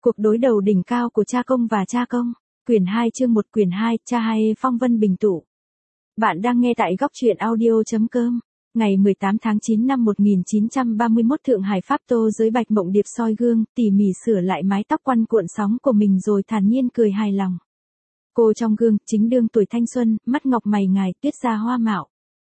Cuộc đối đầu đỉnh cao của cha công và cha công. Quyển 2 chương 1 quyển 2, cha hai phong vân bình tụ. Bạn đang nghe tại góc truyện audio.com. Ngày 18 tháng 9 năm 1931 Thượng Hải Pháp Tô dưới Bạch Mộng Điệp soi gương, tỉ mỉ sửa lại mái tóc quăn cuộn sóng của mình rồi thản nhiên cười hài lòng. Cô trong gương, chính đương tuổi thanh xuân, mắt ngọc mày ngài, tuyết ra hoa mạo.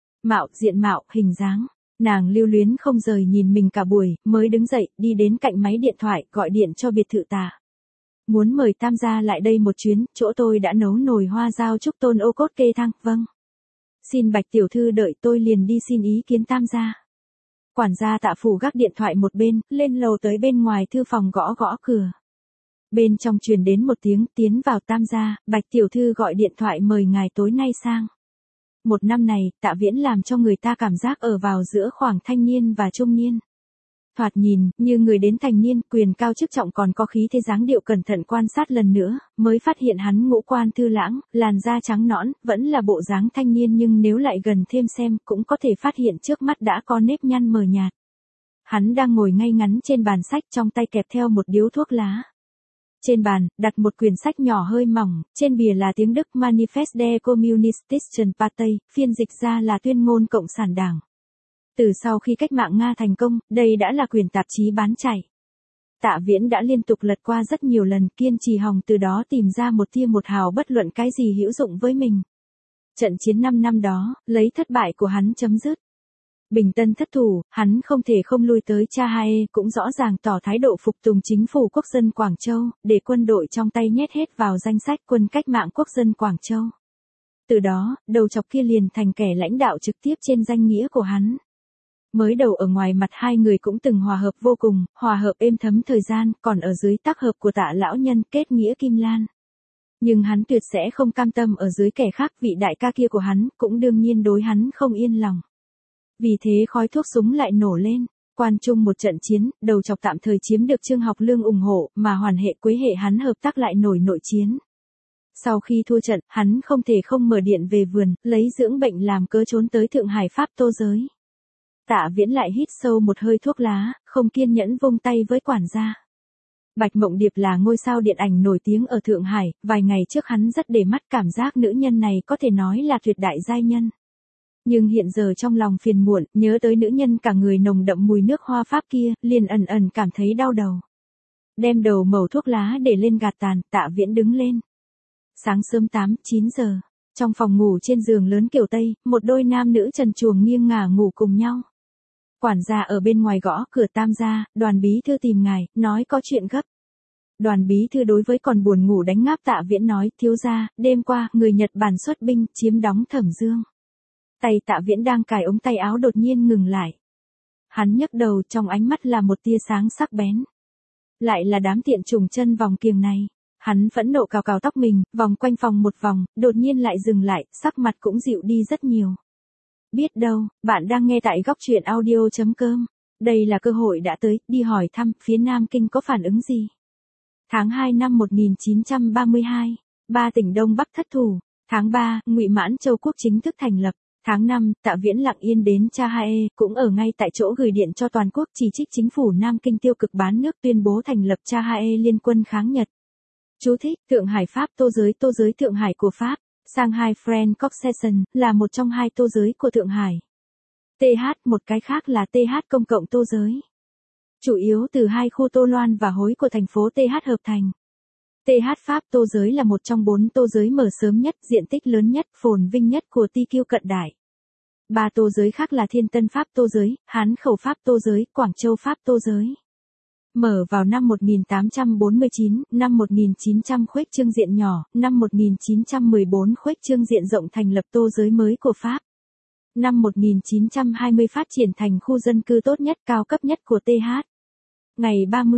Diện mạo, hình dáng. Nàng lưu luyến không rời nhìn mình cả buổi, mới đứng dậy, đi đến cạnh máy điện thoại, gọi điện cho biệt thự Tạ. Muốn mời Tam gia lại đây một chuyến, chỗ tôi đã nấu nồi hoa giao chúc tôn ô cốt kê thăng, vâng. Xin Bạch tiểu thư đợi tôi liền đi xin ý kiến Tam gia. Quản gia Tạ phủ gác điện thoại một bên, lên lầu tới bên ngoài thư phòng gõ gõ cửa. Bên trong truyền đến một tiếng tiến vào Tam gia, Bạch tiểu thư gọi điện thoại mời ngài tối nay sang. Một năm này, Tạ Viễn làm cho người ta cảm giác ở vào giữa khoảng thanh niên và trung niên. Thoạt nhìn, như người đến thành niên, quyền cao chức trọng còn có khí thế dáng điệu cẩn thận quan sát lần nữa, mới phát hiện hắn ngũ quan thư lãng, làn da trắng nõn, vẫn là bộ dáng thanh niên nhưng nếu lại gần thêm xem, cũng có thể phát hiện trước mắt đã có nếp nhăn mờ nhạt. Hắn đang ngồi ngay ngắn trên bàn sách trong tay kẹp theo một điếu thuốc lá. Trên bàn, đặt một quyển sách nhỏ hơi mỏng, trên bìa là tiếng Đức Manifest der Kommunistischen Partei, phiên dịch ra là tuyên ngôn Cộng sản Đảng. Từ sau khi cách mạng Nga thành công, đây đã là quyển tạp chí bán chạy. Tạ Viễn đã liên tục lật qua rất nhiều lần, kiên trì hòng từ đó tìm ra một tia một hào bất luận cái gì hữu dụng với mình. Trận chiến 5 năm đó, lấy thất bại của hắn chấm dứt. Bình Tân thất thủ, hắn không thể không lui tới Cha Hae, cũng rõ ràng tỏ thái độ phục tùng chính phủ quốc dân Quảng Châu, để quân đội trong tay nhét hết vào danh sách quân cách mạng quốc dân Quảng Châu. Từ đó, đầu chọc kia liền thành kẻ lãnh đạo trực tiếp trên danh nghĩa của hắn. Mới đầu ở ngoài mặt hai người cũng từng hòa hợp vô cùng, hòa hợp êm thấm thời gian, còn ở dưới tác hợp của Tạ lão nhân kết nghĩa Kim Lan. Nhưng hắn tuyệt sẽ không cam tâm ở dưới kẻ khác, vị đại ca kia của hắn, cũng đương nhiên đối hắn không yên lòng. Vì thế khói thuốc súng lại nổ lên, quan trung một trận chiến, đầu chọc tạm thời chiếm được Trương Học Lương ủng hộ, mà hoàn hệ Quế hệ hắn hợp tác lại nổi nội chiến. Sau khi thua trận, hắn không thể không mở điện về vườn, lấy dưỡng bệnh làm cớ trốn tới Thượng Hải Pháp Tô giới. Tạ Viễn lại hít sâu một hơi thuốc lá, không kiên nhẫn vung tay với quản gia. Bạch Mộng Điệp là ngôi sao điện ảnh nổi tiếng ở Thượng Hải, vài ngày trước hắn rất để mắt cảm giác nữ nhân này có thể nói là tuyệt đại giai nhân. Nhưng hiện giờ trong lòng phiền muộn, nhớ tới nữ nhân cả người nồng đậm mùi nước hoa Pháp kia, liền ẩn ẩn cảm thấy đau đầu. Đem đầu mẩu thuốc lá để lên gạt tàn, Tạ Viễn đứng lên. Sáng sớm 8-9 giờ, trong phòng ngủ trên giường lớn kiểu Tây, một đôi nam nữ trần truồng nghiêng ngả ngủ cùng nhau. Quản gia ở bên ngoài gõ cửa Tam gia, Đoàn bí thư tìm ngài, nói có chuyện gấp. Đoàn bí thư đối với còn buồn ngủ đánh ngáp Tạ Viễn nói, thiếu gia, đêm qua, người Nhật Bản xuất binh, chiếm đóng Thẩm Dương. Tay Tạ Viễn đang cài ống tay áo đột nhiên ngừng lại. Hắn nhấc đầu, trong ánh mắt là một tia sáng sắc bén. Lại là đám tiện trùng chân vòng kiềng này. Hắn phẫn nộ cào cào tóc mình, vòng quanh phòng một vòng, đột nhiên lại dừng lại, sắc mặt cũng dịu đi rất nhiều. Biết đâu, bạn đang nghe tại góc truyện audio.com. Đây là cơ hội đã tới, đi hỏi thăm, phía Nam Kinh có phản ứng gì? Tháng 2 năm 1932, 3 tỉnh Đông Bắc thất thủ. Tháng 3, Ngụy Mãn Châu quốc chính thức thành lập. Tháng 5, Tạ Viễn lặng yên đến Cha Hae, cũng ở ngay tại chỗ gửi điện cho toàn quốc chỉ trích chính phủ Nam Kinh tiêu cực bán nước, tuyên bố thành lập Cha Hae liên quân kháng Nhật. Chú thích, Thượng Hải Pháp Tô giới Thượng Hải của Pháp. Shanghai Friend Concession, là một trong hai tô giới của Thượng Hải. TH, một cái khác là TH công cộng tô giới. Chủ yếu từ hai khu Tô Loan và Hối của thành phố TH hợp thành. TH Pháp tô giới là một trong 4 tô giới mở sớm nhất, diện tích lớn nhất, phồn vinh nhất của TQ cận đại. 3 tô giới khác là Thiên Tân Pháp tô giới, Hán Khẩu Pháp tô giới, Quảng Châu Pháp tô giới. Mở vào năm 1849, năm 1900 khuếch trương diện nhỏ, năm 1914 khuếch trương diện rộng thành lập tô giới mới của Pháp. Năm 1920 phát triển thành khu dân cư tốt nhất cao cấp nhất của TH. Ngày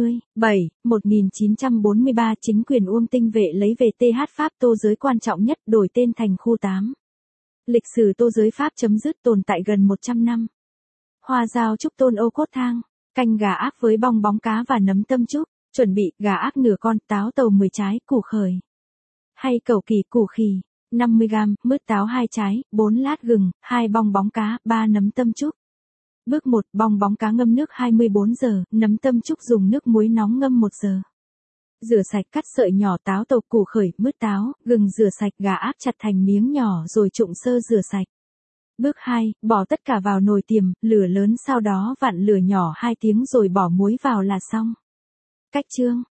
30/7/1943 chính quyền Uông Tinh Vệ lấy về TH Pháp tô giới quan trọng nhất đổi tên thành khu 8. Lịch sử tô giới Pháp chấm dứt tồn tại gần 100 năm. Hoa giao chúc tôn ô cốt thang. Canh gà ác với bong bóng cá và nấm tâm trúc, chuẩn bị gà ác nửa con, táo tàu 10 trái, củ khởi. Hay cẩu kỳ củ khì, 50g, mứt táo 2 trái, 4 lát gừng, 2 bong bóng cá, 3 nấm tâm trúc. Bước 1, bong bóng cá ngâm nước 24 giờ, nấm tâm trúc dùng nước muối nóng ngâm 1 giờ. Rửa sạch cắt sợi nhỏ táo tàu củ khởi, mứt táo, gừng rửa sạch gà áp chặt thành miếng nhỏ rồi trụng sơ rửa sạch. Bước 2, bỏ tất cả vào nồi tiềm, lửa lớn sau đó vặn lửa nhỏ 2 tiếng rồi bỏ muối vào là xong. Cách chương.